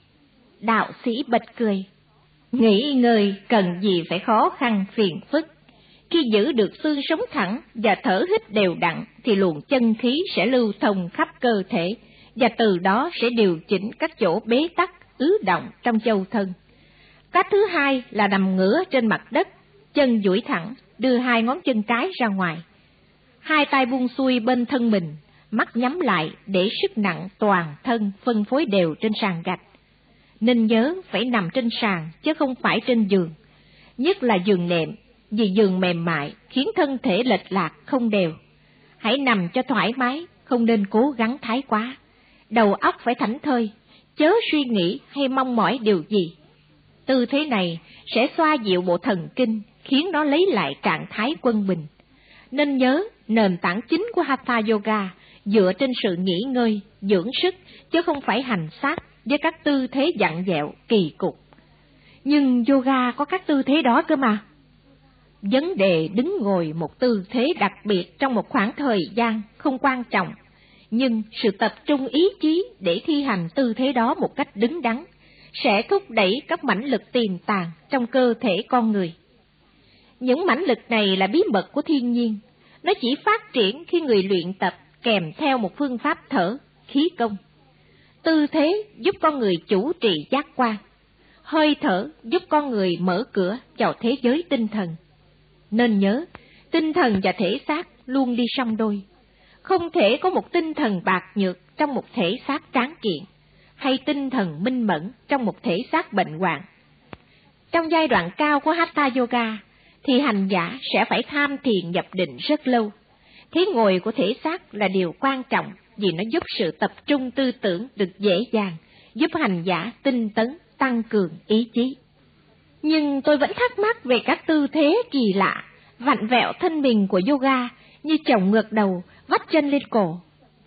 Đạo sĩ bật cười, nghỉ ngơi cần gì phải khó khăn phiền phức. Khi giữ được xương sống thẳng và thở hít đều đặn thì luồng chân khí sẽ lưu thông khắp cơ thể và từ đó sẽ điều chỉnh các chỗ bế tắc, ứ động trong châu thân. Cách thứ hai là nằm ngửa trên mặt đất, chân duỗi thẳng, đưa hai ngón chân cái ra ngoài. Hai tay buông xuôi bên thân mình, mắt nhắm lại để sức nặng toàn thân phân phối đều trên sàn gạch. Nên nhớ phải nằm trên sàn chứ không phải trên giường, nhất là giường nệm, vì giường mềm mại khiến thân thể lệch lạc không đều. Hãy nằm cho thoải mái, không nên cố gắng thái quá. Đầu óc phải thảnh thơi, chớ suy nghĩ hay mong mỏi điều gì. Tư thế này sẽ xoa dịu bộ thần kinh, khiến nó lấy lại trạng thái quân bình. Nên nhớ, nền tảng chính của Hatha Yoga dựa trên sự nghỉ ngơi, dưỡng sức, chứ không phải hành sát với các tư thế vặn vẹo, kỳ cục. Nhưng yoga có các tư thế đó cơ mà. Vấn đề đứng ngồi một tư thế đặc biệt trong một khoảng thời gian không quan trọng, nhưng sự tập trung ý chí để thi hành tư thế đó một cách đứng đắn sẽ thúc đẩy các mãnh lực tiềm tàng trong cơ thể con người. Những mãnh lực này là bí mật của thiên nhiên, nó chỉ phát triển khi người luyện tập kèm theo một phương pháp thở, khí công. Tư thế giúp con người chủ trì giác quan, hơi thở giúp con người mở cửa vào thế giới tinh thần. Nên nhớ, tinh thần và thể xác luôn đi song đôi. Không thể có một tinh thần bạc nhược trong một thể xác tráng kiện, hay tinh thần minh mẫn trong một thể xác bệnh hoạn. Trong giai đoạn cao của Hatha Yoga, thì hành giả sẽ phải tham thiền nhập định rất lâu. Thế ngồi của thể xác là điều quan trọng vì nó giúp sự tập trung tư tưởng được dễ dàng, giúp hành giả tinh tấn, tăng cường ý chí. Nhưng tôi vẫn thắc mắc về các tư thế kỳ lạ, vặn vẹo thân mình của yoga như chồng ngược đầu, vắt chân lên cổ.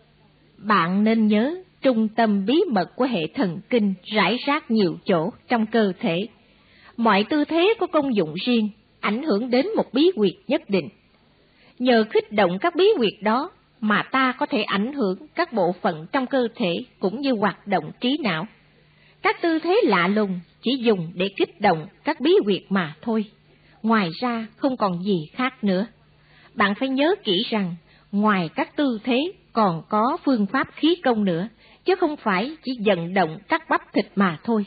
Bạn nên nhớ, trung tâm bí mật của hệ thần kinh rải rác nhiều chỗ trong cơ thể. Mọi tư thế có công dụng riêng, ảnh hưởng đến một bí huyệt nhất định. Nhờ kích động các bí huyệt đó mà ta có thể ảnh hưởng các bộ phận trong cơ thể cũng như hoạt động trí não. Các tư thế lạ lùng chỉ dùng để kích động các bí huyệt mà thôi, ngoài ra không còn gì khác nữa. Bạn phải nhớ kỹ rằng, ngoài các tư thế còn có phương pháp khí công nữa, chứ không phải chỉ vận động các bắp thịt mà thôi.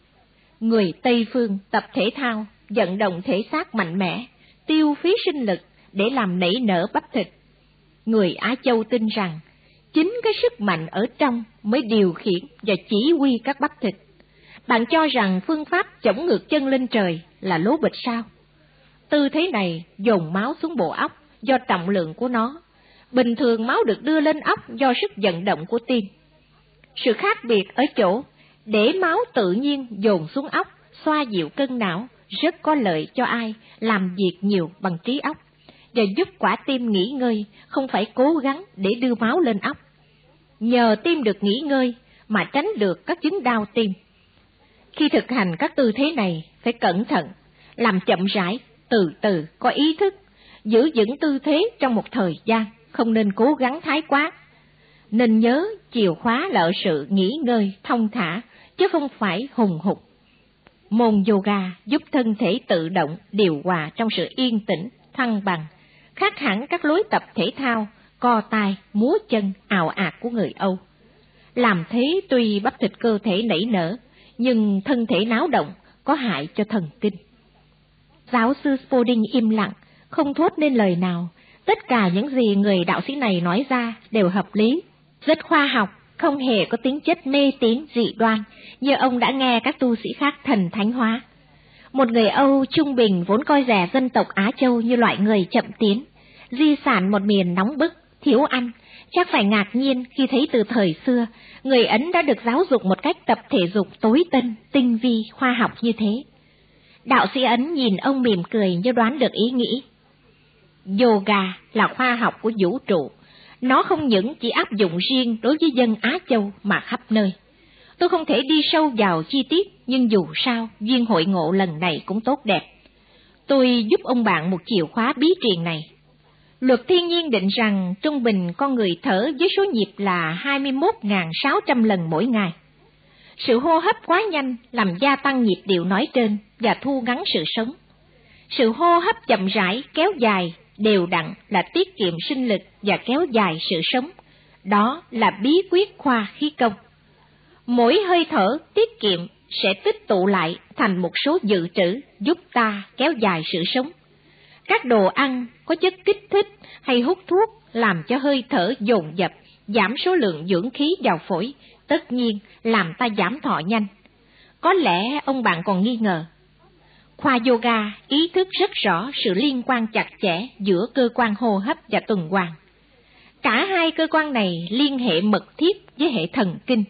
Người Tây Phương tập thể thao, vận động thể xác mạnh mẽ, tiêu phí sinh lực để làm nảy nở bắp thịt. Người Á Châu tin rằng, chính cái sức mạnh ở trong mới điều khiển và chỉ huy các bắp thịt. Bạn cho rằng phương pháp chổng ngược chân lên trời là lố bịch sao? Tư thế này dồn máu xuống bộ óc do trọng lượng của nó. Bình thường máu được đưa lên óc do sức vận động của tim. Sự khác biệt ở chỗ, để máu tự nhiên dồn xuống óc, xoa dịu cân não, rất có lợi cho ai làm việc nhiều bằng trí óc, và giúp quả tim nghỉ ngơi, không phải cố gắng để đưa máu lên óc. Nhờ tim được nghỉ ngơi mà tránh được các chứng đau tim. Khi thực hành các tư thế này, phải cẩn thận, làm chậm rãi, từ từ, có ý thức, giữ vững tư thế trong một thời gian, không nên cố gắng thái quá. Nên nhớ, chìa khóa là ở sự nghỉ ngơi, thông thả, chứ không phải hùng hục. Môn yoga giúp thân thể tự động, điều hòa trong sự yên tĩnh, thăng bằng, khác hẳn các lối tập thể thao, co tay, múa chân, ào ạt của người Âu. làm thế tuy bắp thịt cơ thể nảy nở, nhưng thân thể náo động, có hại cho thần kinh. Giáo sư Spalding im lặng, không thốt nên lời nào. Tất cả những gì người đạo sĩ này nói ra đều hợp lý, rất khoa học, không hề có tính chất mê tín dị đoan như ông đã nghe các tu sĩ khác thần thánh hóa. Một người Âu trung bình vốn coi rẻ dân tộc Á Châu như loại người chậm tiến, di sản một miền nóng bức, thiếu ăn, chắc phải ngạc nhiên khi thấy từ thời xưa, người Ấn đã được giáo dục một cách tập thể dục tối tân, tinh vi, khoa học như thế. Đạo sĩ Ấn nhìn ông mỉm cười như đoán được ý nghĩ. Yoga là khoa học của vũ trụ, nó không những chỉ áp dụng riêng đối với dân Á Châu mà khắp nơi. Tôi không thể đi sâu vào chi tiết, nhưng dù sao, duyên hội ngộ lần này cũng tốt đẹp. Tôi giúp ông bạn một chìa khóa bí truyền này. Luật thiên nhiên định rằng trung bình con người thở với số nhịp là hai mươi mốt nghìn sáu trăm lần mỗi ngày. Sự hô hấp quá nhanh làm gia tăng nhịp điệu nói trên và thu ngắn sự sống. Sự hô hấp chậm rãi, kéo dài, đều đặn là tiết kiệm sinh lực và kéo dài sự sống. Đó là bí quyết khoa khí công. Mỗi hơi thở tiết kiệm sẽ tích tụ lại thành một số dự trữ giúp ta kéo dài sự sống. Các đồ ăn có chất kích thích hay hút thuốc làm cho hơi thở dồn dập, giảm số lượng dưỡng khí vào phổi, tất nhiên làm ta giảm thọ nhanh. Có lẽ ông bạn còn nghi ngờ. Khoa yoga ý thức rất rõ sự liên quan chặt chẽ giữa cơ quan hô hấp và tuần hoàn. Cả hai cơ quan này liên hệ mật thiết với hệ thần kinh.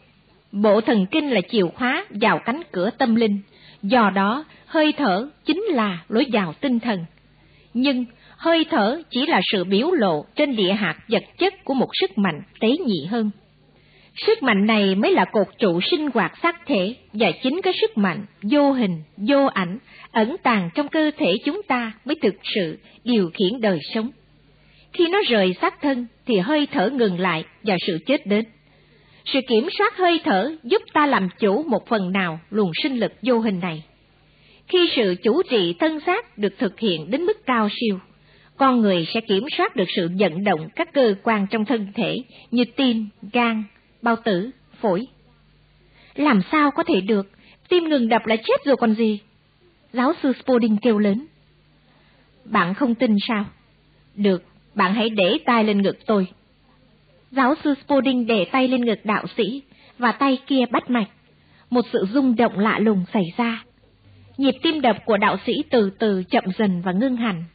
Bộ thần kinh là chìa khóa vào cánh cửa tâm linh, do đó hơi thở chính là lối vào tinh thần. Nhưng hơi thở chỉ là sự biểu lộ trên địa hạt vật chất của một sức mạnh tế nhị hơn. Sức mạnh này mới là cột trụ sinh hoạt xác thể, và chính cái sức mạnh vô hình, vô ảnh, ẩn tàng trong cơ thể chúng ta mới thực sự điều khiển đời sống. Khi nó rời xác thân thì hơi thở ngừng lại và sự chết đến. Sự kiểm soát hơi thở giúp ta làm chủ một phần nào luồng sinh lực vô hình này. Khi sự chủ trị thân xác được thực hiện đến mức cao siêu, con người sẽ kiểm soát được sự vận động các cơ quan trong thân thể như tim, gan, bao tử, phổi. Làm sao có thể được, tim ngừng đập là chết rồi còn gì? Giáo sư Spalding kêu lớn. Bạn không tin sao? Được, bạn hãy để tay lên ngực tôi. Giáo sư Spalding để tay lên ngực đạo sĩ, và tay kia bắt mạch. Một sự rung động lạ lùng xảy ra. Nhịp tim đập của đạo sĩ từ từ chậm dần và ngưng hẳn.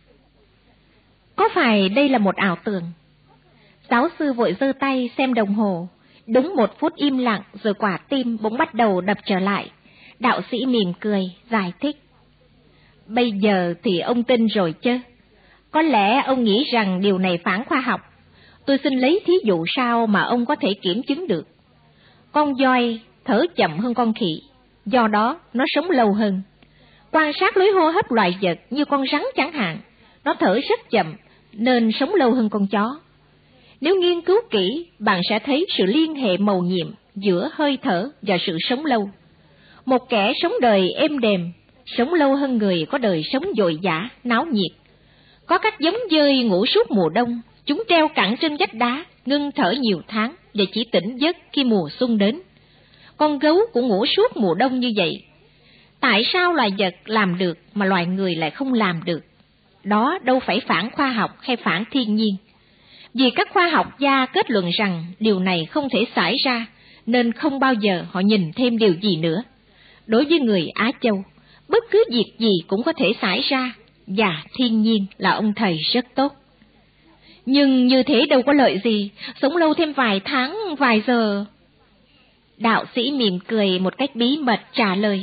Có phải đây là một ảo tưởng? Giáo sư vội giơ tay xem đồng hồ. Đúng một phút im lặng rồi quả tim bỗng bắt đầu đập trở lại. Đạo sĩ mỉm cười, giải thích. Bây giờ thì ông tin rồi chứ? Có lẽ ông nghĩ rằng điều này phản khoa học. Tôi xin lấy thí dụ sao mà ông có thể kiểm chứng được. Con voi thở chậm hơn con khỉ, do đó nó sống lâu hơn. Quan sát lối hô hấp loài vật như con rắn chẳng hạn, nó thở rất chậm nên sống lâu hơn con chó. Nếu nghiên cứu kỹ, bạn sẽ thấy sự liên hệ mầu nhiệm giữa hơi thở và sự sống lâu. Một kẻ sống đời êm đềm, sống lâu hơn người có đời sống dội dã, náo nhiệt. Có các giống dơi ngủ suốt mùa đông, chúng treo cẳng trên vách đá, ngưng thở nhiều tháng và chỉ tỉnh giấc khi mùa xuân đến. Con gấu cũng ngủ suốt mùa đông như vậy. Tại sao loài vật làm được mà loài người lại không làm được? Đó đâu phải phản khoa học hay phản thiên nhiên. Vì các khoa học gia kết luận rằng điều này không thể xảy ra, nên không bao giờ họ nhìn thêm điều gì nữa. Đối với người Á Châu, bất cứ việc gì cũng có thể xảy ra, và thiên nhiên là ông thầy rất tốt. Nhưng như thế đâu có lợi gì, sống lâu thêm vài tháng, vài giờ. Đạo sĩ mỉm cười một cách bí mật trả lời.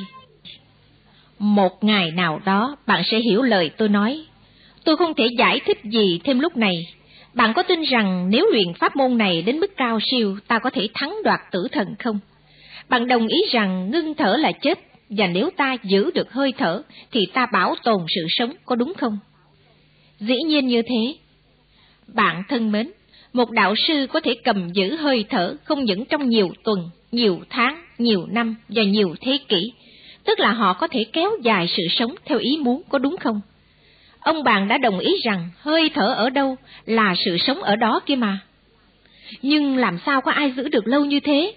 Một ngày nào đó bạn sẽ hiểu lời tôi nói. Tôi không thể giải thích gì thêm lúc này. Bạn có tin rằng nếu luyện pháp môn này đến mức cao siêu, ta có thể thắng đoạt tử thần không? Bạn đồng ý rằng ngưng thở là chết, và nếu ta giữ được hơi thở, thì ta bảo tồn sự sống, có đúng không? Dĩ nhiên như thế. Bạn thân mến, một đạo sư có thể cầm giữ hơi thở không những trong nhiều tuần, nhiều tháng, nhiều năm và nhiều thế kỷ, tức là họ có thể kéo dài sự sống theo ý muốn, có đúng không? Ông bạn đã đồng ý rằng hơi thở ở đâu là sự sống ở đó kia mà. nhưng làm sao có ai giữ được lâu như thế?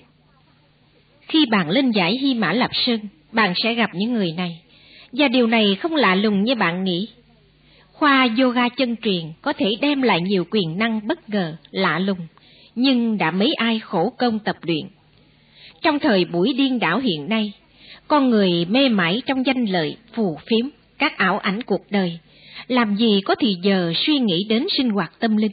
Khi bạn lên dãy Hy Mã Lạp Sơn, bạn sẽ gặp những người này, và điều này không lạ lùng như bạn nghĩ. Khoa yoga chân truyền có thể đem lại nhiều quyền năng bất ngờ, lạ lùng, nhưng đã mấy ai khổ công tập luyện. Trong thời buổi điên đảo hiện nay, con người mê mải trong danh lợi, phù phiếm, các ảo ảnh cuộc đời, làm gì có thì giờ suy nghĩ đến sinh hoạt tâm linh.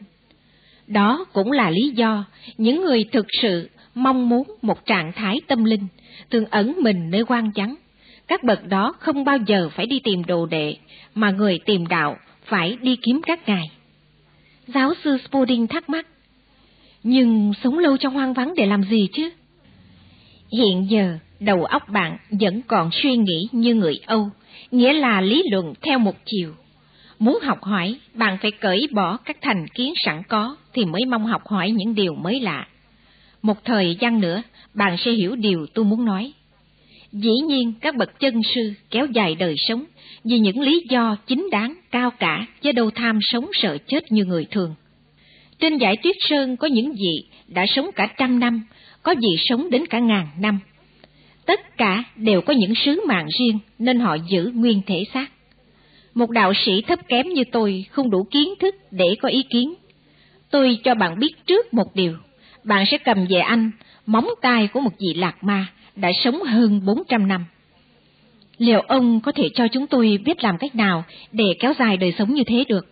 Đó cũng là lý do những người thực sự mong muốn một trạng thái tâm linh thường ẩn mình nơi hoang vắng. Các bậc đó không bao giờ phải đi tìm đồ đệ, mà người tìm đạo phải đi kiếm các ngài. Giáo sư Spalding thắc mắc, nhưng sống lâu trong hoang vắng để làm gì chứ? Hiện giờ, đầu óc bạn vẫn còn suy nghĩ như người Âu, nghĩa là lý luận theo một chiều. Muốn học hỏi, bạn phải cởi bỏ các thành kiến sẵn có thì mới mong học hỏi những điều mới lạ. Một thời gian nữa, bạn sẽ hiểu điều tôi muốn nói. Dĩ nhiên, các bậc chân sư kéo dài đời sống vì những lý do chính đáng, cao cả, chứ đâu tham sống sợ chết như người thường. Trên dãy Tuyết Sơn có những vị đã sống cả trăm năm, có vị sống đến cả ngàn năm. Tất cả đều có những sứ mạng riêng nên họ giữ nguyên thể xác. Một đạo sĩ thấp kém như tôi không đủ kiến thức để có ý kiến. Tôi cho bạn biết trước một điều, bạn sẽ cầm về anh móng tay của một vị lạc ma đã sống hơn bốn trăm năm. Liệu ông có thể cho chúng tôi biết làm cách nào để kéo dài đời sống như thế được?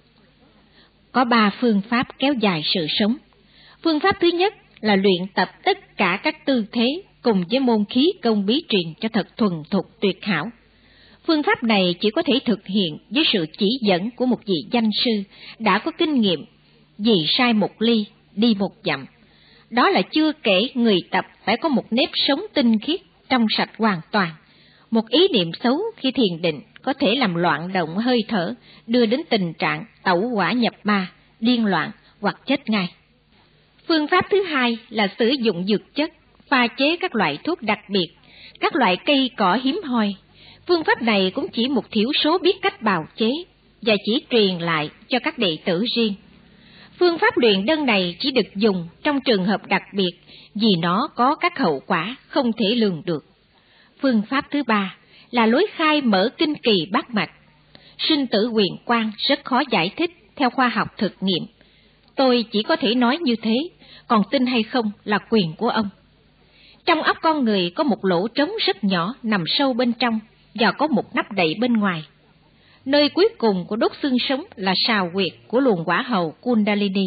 Có ba phương pháp kéo dài sự sống. Phương pháp thứ nhất là luyện tập tất cả các tư thế cùng với môn khí công bí truyền cho thật thuần thục tuyệt hảo. Phương pháp này chỉ có thể thực hiện với sự chỉ dẫn của một vị danh sư đã có kinh nghiệm, vì sai một ly, đi một dặm. Đó là chưa kể người tập phải có một nếp sống tinh khiết, trong sạch hoàn toàn. Một ý niệm xấu khi thiền định có thể làm loạn động hơi thở, đưa đến tình trạng tẩu hỏa nhập ma, điên loạn hoặc chết ngay. Phương pháp thứ hai là sử dụng dược chất, pha chế các loại thuốc đặc biệt, các loại cây cỏ hiếm hoi. Phương pháp này cũng chỉ một thiểu số biết cách bào chế và chỉ truyền lại cho các đệ tử riêng. Phương pháp luyện đơn này chỉ được dùng trong trường hợp đặc biệt vì nó có các hậu quả không thể lường được. Phương pháp thứ ba là lối khai mở kinh kỳ bát mạch. Sinh tử huyền quang rất khó giải thích theo khoa học thực nghiệm. Tôi chỉ có thể nói như thế, còn tin hay không là quyền của ông. Trong óc con người có một lỗ trống rất nhỏ nằm sâu bên trong và có một nắp đậy bên ngoài. Nơi cuối cùng của đốt xương sống là sào huyệt của luồng hỏa hầu Kundalini.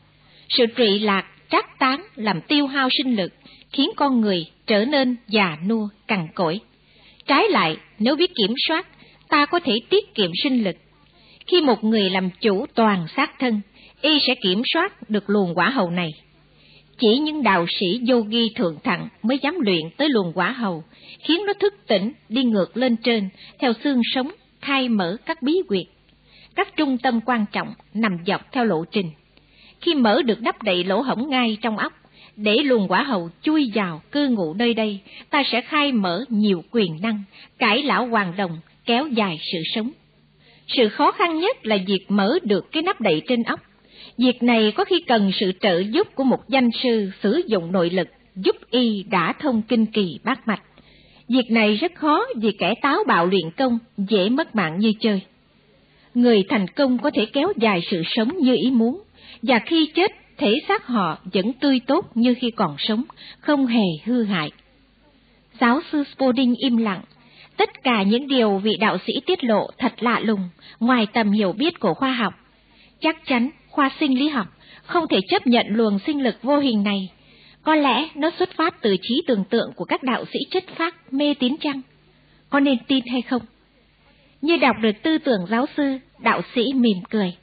Sự trụy lạc, trác tán làm tiêu hao sinh lực, khiến con người trở nên già nua, cằn cỗi. Trái lại, nếu biết kiểm soát, ta có thể tiết kiệm sinh lực. Khi một người làm chủ toàn xác thân, y sẽ kiểm soát được luồng hỏa hầu này. Chỉ những đạo sĩ yogi thượng thặng mới dám luyện tới luồng hỏa hầu, khiến nó thức tỉnh, đi ngược lên trên, theo xương sống, khai mở các bí huyệt. Các trung tâm quan trọng nằm dọc theo lộ trình. Khi mở được nắp đậy lỗ hổng ngay trong óc, để luồng hỏa hầu chui vào cư ngụ nơi đây, ta sẽ khai mở nhiều quyền năng, cải lão hoàn đồng, kéo dài sự sống. Sự khó khăn nhất là việc mở được cái nắp đậy trên óc. Việc này có khi cần sự trợ giúp của một danh sư sử dụng nội lực, giúp y đã thông kinh kỳ bát mạch. Việc này rất khó vì kẻ táo bạo luyện công dễ mất mạng như chơi. Người thành công có thể kéo dài sự sống như ý muốn, và khi chết, thể xác họ vẫn tươi tốt như khi còn sống, không hề hư hại. Giáo sư Spalding im lặng. Tất cả những điều vị đạo sĩ tiết lộ thật lạ lùng, ngoài tầm hiểu biết của khoa học. Chắc chắn khoa sinh lý học không thể chấp nhận luồng sinh lực vô hình này. Có lẽ nó xuất phát từ trí tưởng tượng của các đạo sĩ chất phác mê tín chăng? Có nên tin hay không? Như đọc được tư tưởng giáo sư, đạo sĩ mỉm cười.